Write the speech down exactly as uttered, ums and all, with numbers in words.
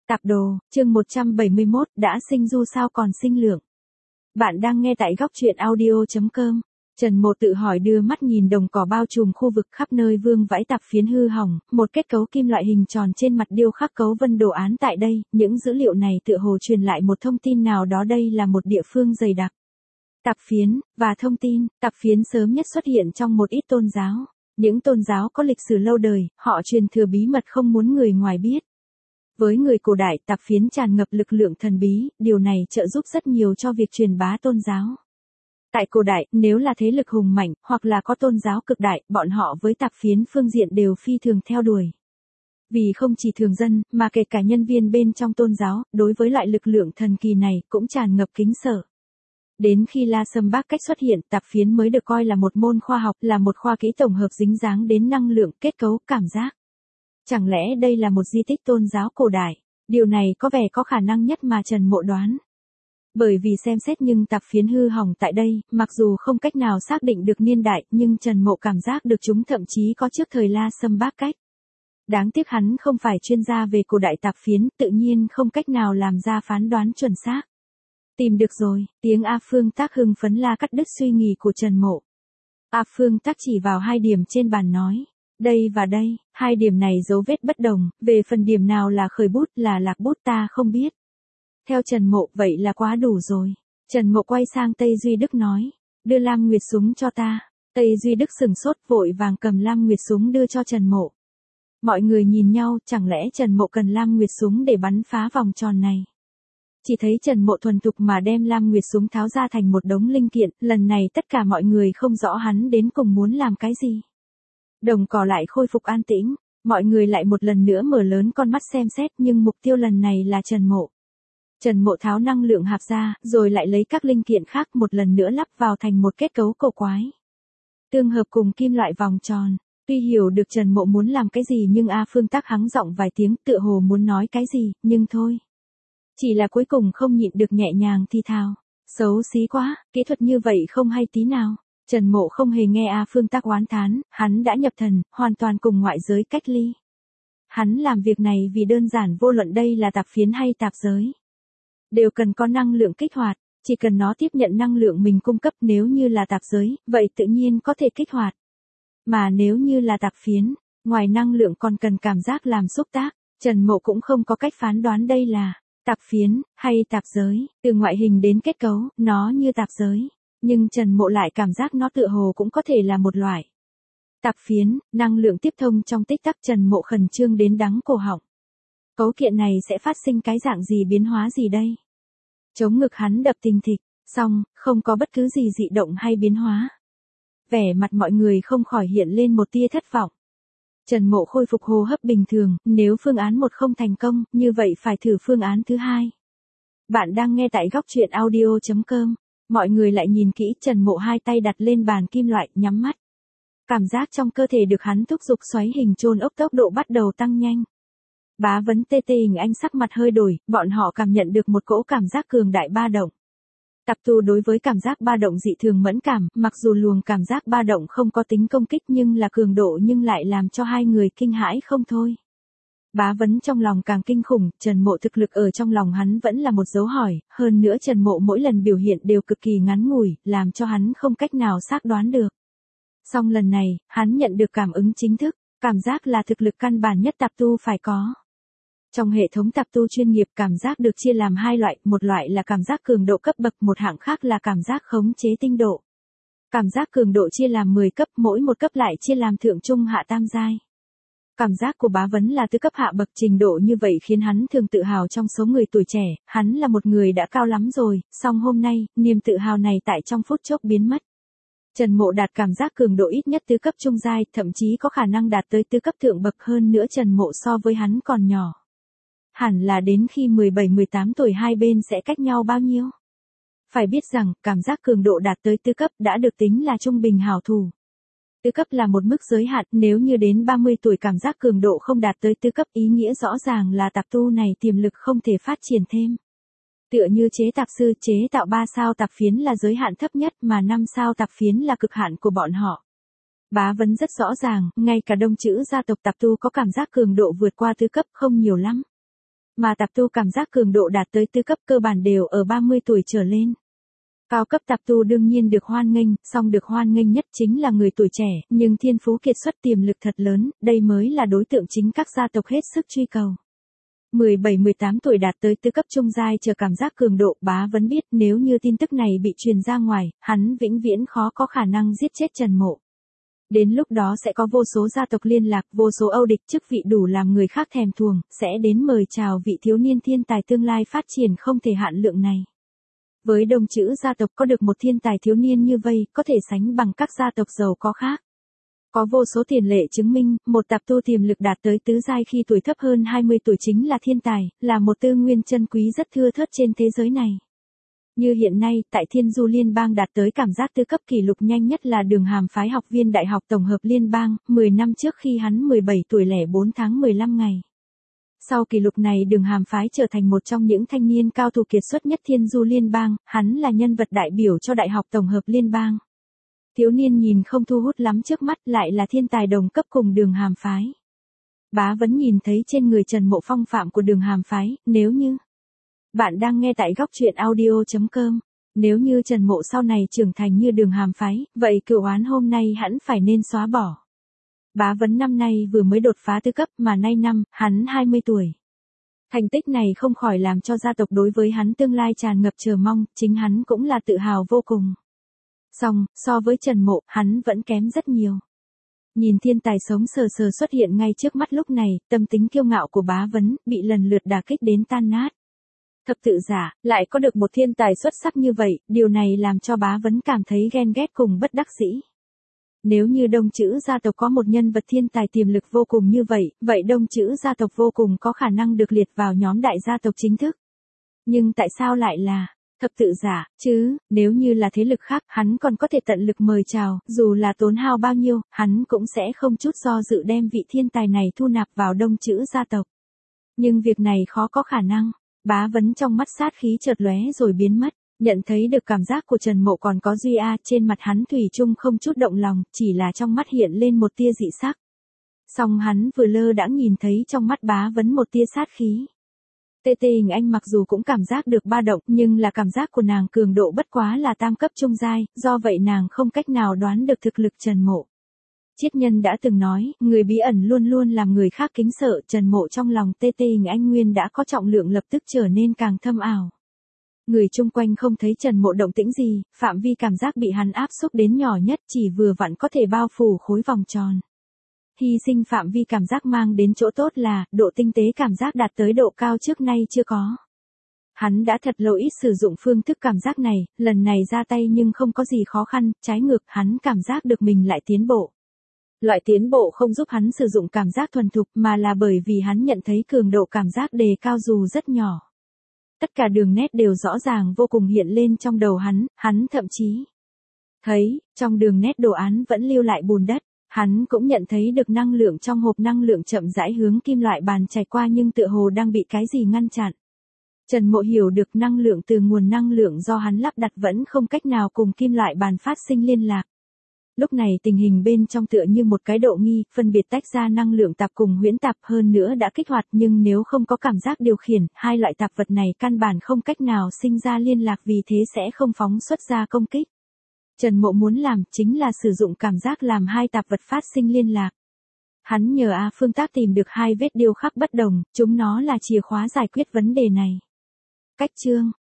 Tạp đồ, chương một trăm bảy mươi mốt, đã sinh du sao còn sinh lượng. Bạn đang nghe tại góc truyện audio.com. Trần Mộ tự hỏi đưa mắt nhìn đồng cỏ bao trùm khu vực khắp nơi vương vãi tạp phiến hư hỏng, một kết cấu kim loại hình tròn trên mặt điêu khắc cấu vân đồ án tại đây, những dữ liệu này tựa hồ truyền lại một thông tin nào đó đây là một địa phương dày đặc. Tạp phiến, và thông tin, tạp phiến sớm nhất xuất hiện trong một ít tôn giáo. Những tôn giáo có lịch sử lâu đời, họ truyền thừa bí mật không muốn người ngoài biết. Với người cổ đại, tạp phiến tràn ngập lực lượng thần bí, điều này trợ giúp rất nhiều cho việc truyền bá tôn giáo. Tại cổ đại, nếu là thế lực hùng mạnh, hoặc là có tôn giáo cực đại, bọn họ với tạp phiến phương diện đều phi thường theo đuổi. Vì không chỉ thường dân, mà kể cả nhân viên bên trong tôn giáo, đối với loại lực lượng thần kỳ này, cũng tràn ngập kính sợ. Đến khi La Sâm Bác cách xuất hiện, tạp phiến mới được coi là một môn khoa học, là một khoa kỹ tổng hợp dính dáng đến năng lượng, kết cấu, cảm giác. Chẳng lẽ đây là một di tích tôn giáo cổ đại? Điều này có vẻ có khả năng nhất mà Trần Mộ đoán. Bởi vì xem xét nhưng tạp phiến hư hỏng tại đây, mặc dù không cách nào xác định được niên đại, nhưng Trần Mộ cảm giác được chúng thậm chí có trước thời La Sâm Bác cách. Đáng tiếc hắn không phải chuyên gia về cổ đại tạp phiến, tự nhiên không cách nào làm ra phán đoán chuẩn xác. Tìm được rồi, tiếng A Phương Tác hưng phấn la cắt đứt suy nghĩ của Trần Mộ. A Phương Tác chỉ vào hai điểm trên bàn nói. Đây và đây, hai điểm này dấu vết bất đồng, về phần điểm nào là khởi bút là lạc bút ta không biết. Theo Trần Mộ, vậy là quá đủ rồi. Trần Mộ quay sang Tây Duy Đức nói, đưa Lam Nguyệt súng cho ta. Tây Duy Đức sừng sốt vội vàng cầm Lam Nguyệt súng đưa cho Trần Mộ. Mọi người nhìn nhau, chẳng lẽ Trần Mộ cần Lam Nguyệt súng để bắn phá vòng tròn này. Chỉ thấy Trần Mộ thuần thục mà đem Lam Nguyệt súng tháo ra thành một đống linh kiện, lần này tất cả mọi người không rõ hắn đến cùng muốn làm cái gì. Đồng cỏ lại khôi phục an tĩnh, mọi người lại một lần nữa mở lớn con mắt xem xét nhưng mục tiêu lần này là Trần Mộ. Trần Mộ tháo năng lượng hạp ra, rồi lại lấy các linh kiện khác một lần nữa lắp vào thành một kết cấu cổ quái. Tương hợp cùng kim loại vòng tròn, tuy hiểu được Trần Mộ muốn làm cái gì nhưng A Phương Tác hắng giọng vài tiếng tựa hồ muốn nói cái gì, nhưng thôi. Chỉ là cuối cùng không nhịn được nhẹ nhàng thì thào, xấu xí quá, kỹ thuật như vậy không hay tí nào. Trần Mộ không hề nghe A Phương Tác oán thán, hắn đã nhập thần, hoàn toàn cùng ngoại giới cách ly. Hắn làm việc này vì đơn giản vô luận đây là tạp phiến hay tạp giới. Đều cần có năng lượng kích hoạt, chỉ cần nó tiếp nhận năng lượng mình cung cấp nếu như là tạp giới, vậy tự nhiên có thể kích hoạt. Mà nếu như là tạp phiến, ngoài năng lượng còn cần cảm giác làm xúc tác, Trần Mộ cũng không có cách phán đoán đây là tạp phiến hay tạp giới, từ ngoại hình đến kết cấu, nó như tạp giới. Nhưng Trần Mộ lại cảm giác nó tựa hồ cũng có thể là một loại tạp phiến, năng lượng tiếp thông trong tích tắc. Trần Mộ khẩn trương đến đắng cổ họng. Cấu kiện này sẽ phát sinh cái dạng gì, biến hóa gì đây? Chống ngực hắn đập thình thịch, xong, không có bất cứ gì dị động hay biến hóa. Vẻ mặt mọi người không khỏi hiện lên một tia thất vọng. Trần Mộ khôi phục hô hấp bình thường, nếu phương án một không thành công, như vậy phải thử phương án thứ hai. Bạn đang nghe tại góc truyện audio.com. Mọi người lại nhìn kỹ, Trần Mộ hai tay đặt lên bàn kim loại, nhắm mắt. Cảm giác trong cơ thể được hắn thúc giục xoáy hình chôn ốc, tốc độ bắt đầu tăng nhanh. Bá Vấn tê tê hình anh sắc mặt hơi đổi, bọn họ cảm nhận được một cỗ cảm giác cường đại ba động. Tạp tu đối với cảm giác ba động dị thường mẫn cảm, mặc dù luồng cảm giác ba động không có tính công kích nhưng là cường độ nhưng lại làm cho hai người kinh hãi không thôi. Bá Vấn trong lòng càng kinh khủng, Trần Mộ thực lực ở trong lòng hắn vẫn là một dấu hỏi, hơn nữa Trần Mộ mỗi lần biểu hiện đều cực kỳ ngắn ngủi, làm cho hắn không cách nào xác đoán được. Song lần này, hắn nhận được cảm ứng chính thức, cảm giác là thực lực căn bản nhất tạp tu phải có. Trong hệ thống tạp tu chuyên nghiệp, cảm giác được chia làm hai loại, một loại là cảm giác cường độ cấp bậc, một hạng khác là cảm giác khống chế tinh độ. Cảm giác cường độ chia làm mười cấp, mỗi một cấp lại chia làm thượng trung hạ tam giai. Cảm giác của Bá Vấn là tứ cấp hạ bậc, trình độ như vậy khiến hắn thường tự hào trong số người tuổi trẻ, hắn là một người đã cao lắm rồi, song hôm nay, niềm tự hào này tại trong phút chốc biến mất. Trần Mộ đạt cảm giác cường độ ít nhất tứ cấp trung giai, thậm chí có khả năng đạt tới tứ cấp thượng bậc, hơn nữa Trần Mộ so với hắn còn nhỏ. Hẳn là đến khi mười bảy mười tám tuổi hai bên sẽ cách nhau bao nhiêu? Phải biết rằng, cảm giác cường độ đạt tới tứ cấp đã được tính là trung bình hảo thủ. Tứ cấp là một mức giới hạn, nếu như đến ba mươi tuổi cảm giác cường độ không đạt tới tứ cấp, ý nghĩa rõ ràng là tạp tu này tiềm lực không thể phát triển thêm. Tựa như chế tạp sư, chế tạo ba sao tạp phiến là giới hạn thấp nhất mà năm sao tạp phiến là cực hạn của bọn họ. Bá Vấn rất rõ ràng, ngay cả đông chữ gia tộc tạp tu có cảm giác cường độ vượt qua tứ cấp không nhiều lắm. mà tạp tu cảm giác cường độ đạt tới tứ cấp cơ bản đều ở ba mươi tuổi trở lên. Cao cấp tạp tu đương nhiên được hoan nghênh, song được hoan nghênh nhất chính là người tuổi trẻ, nhưng thiên phú kiệt xuất tiềm lực thật lớn, đây mới là đối tượng chính các gia tộc hết sức truy cầu. mười bảy mười tám tuổi đạt tới tứ cấp trung giai chờ cảm giác cường độ, Bá Vấn biết nếu như tin tức này bị truyền ra ngoài, hắn vĩnh viễn khó có khả năng giết chết Trần Mộ. Đến lúc đó sẽ có vô số gia tộc liên lạc, vô số âu địch chức vị đủ làm người khác thèm thuồng, sẽ đến mời chào vị thiếu niên thiên tài tương lai phát triển không thể hạn lượng này. Với Đông Chữ gia tộc có được một thiên tài thiếu niên như vây, có thể sánh bằng các gia tộc giàu có khác. Có vô số tiền lệ chứng minh, một tạp tu tiềm lực đạt tới tứ giai khi tuổi thấp hơn hai mươi tuổi chính là thiên tài, là một tư nguyên chân quý rất thưa thớt trên thế giới này. Như hiện nay, tại Thiên Du Liên bang đạt tới cảm giác tứ cấp kỷ lục nhanh nhất là Đường Hàm phái học viên Đại học Tổng hợp Liên bang, mười năm trước khi hắn mười bảy tuổi lẻ bốn tháng mười lăm ngày. Sau kỷ lục này Đường Hàm phái trở thành một trong những thanh niên cao thủ kiệt xuất nhất Thiên Du Liên bang, hắn là nhân vật đại biểu cho Đại học Tổng hợp Liên bang. Thiếu niên nhìn không thu hút lắm trước mắt, lại là thiên tài đồng cấp cùng Đường Hàm phái. Bá Vấn nhìn thấy trên người Trần Mộ phong phạm của Đường Hàm phái, nếu như bạn đang nghe tại góc truyện audio chấm com. Nếu như Trần Mộ sau này trưởng thành như Đường Hàm phái, vậy cựu oán hôm nay hẳn phải nên xóa bỏ. Bá Vấn năm nay vừa mới đột phá tứ cấp mà nay năm, hắn hai mươi tuổi. Thành tích này không khỏi làm cho gia tộc đối với hắn tương lai tràn ngập chờ mong, chính hắn cũng là tự hào vô cùng. Song, so với Trần Mộ, hắn vẫn kém rất nhiều. Nhìn thiên tài sống sờ sờ xuất hiện ngay trước mắt lúc này, tâm tính kiêu ngạo của Bá Vấn, bị lần lượt đả kích đến tan nát. Thập tự giả, lại có được một thiên tài xuất sắc như vậy, điều này làm cho Bá Vấn cảm thấy ghen ghét cùng bất đắc dĩ. Nếu như Đông Chữ gia tộc có một nhân vật thiên tài tiềm lực vô cùng như vậy, vậy Đông Chữ gia tộc vô cùng có khả năng được liệt vào nhóm đại gia tộc chính thức. Nhưng tại sao lại là thập tự giả, chứ, nếu như là thế lực khác, hắn còn có thể tận lực mời chào, dù là tốn hao bao nhiêu, hắn cũng sẽ không chút do dự đem vị thiên tài này thu nạp vào Đông Chữ gia tộc. Nhưng việc này khó có khả năng. Bá Vấn trong mắt sát khí chợt lóe rồi biến mất, nhận thấy được cảm giác của Trần Mộ còn có duy a, trên mặt hắn thủy chung không chút động lòng, chỉ là trong mắt hiện lên một tia dị sắc. Song hắn vừa lơ đãng nhìn thấy trong mắt Bá Vấn một tia sát khí. Tê Tê Hình Anh mặc dù cũng cảm giác được ba động, nhưng là cảm giác của nàng cường độ bất quá là tam cấp trung giai, do vậy nàng không cách nào đoán được thực lực Trần Mộ. Triết Nhân đã từng nói, người bí ẩn luôn luôn làm người khác kính sợ, Trần Mộ trong lòng Tê Tê Hình Anh nguyên đã có trọng lượng lập tức trở nên càng thâm ảo. Người chung quanh không thấy Trần Mộ động tĩnh gì, phạm vi cảm giác bị hắn áp xúc đến nhỏ nhất chỉ vừa vặn có thể bao phủ khối vòng tròn. Hy sinh phạm vi cảm giác mang đến chỗ tốt là, độ tinh tế cảm giác đạt tới độ cao trước nay chưa có. Hắn đã thật lâu ít sử dụng phương thức cảm giác này, lần này ra tay nhưng không có gì khó khăn, trái ngược hắn cảm giác được mình lại tiến bộ. Loại tiến bộ không giúp hắn sử dụng cảm giác thuần thục mà là bởi vì hắn nhận thấy cường độ cảm giác đề cao dù rất nhỏ. Tất cả đường nét đều rõ ràng vô cùng hiện lên trong đầu hắn, hắn thậm chí thấy, trong đường nét đồ án vẫn lưu lại bùn đất. Hắn cũng nhận thấy được năng lượng trong hộp năng lượng chậm rãi hướng kim loại bàn chảy qua nhưng tựa hồ đang bị cái gì ngăn chặn. Trần Mộ hiểu được năng lượng từ nguồn năng lượng do hắn lắp đặt vẫn không cách nào cùng kim loại bàn phát sinh liên lạc. Lúc này tình hình bên trong tựa như một cái độ nghi, phân biệt tách ra năng lượng tạp cùng huyễn tạp hơn nữa đã kích hoạt nhưng nếu không có cảm giác điều khiển, hai loại tạp vật này căn bản không cách nào sinh ra liên lạc vì thế sẽ không phóng xuất ra công kích. Trần Mộ muốn làm chính là sử dụng cảm giác làm hai tạp vật phát sinh liên lạc. Hắn nhờ A Phương Tác tìm được hai vết điêu khắc bất đồng, chúng nó là chìa khóa giải quyết vấn đề này. Cách chương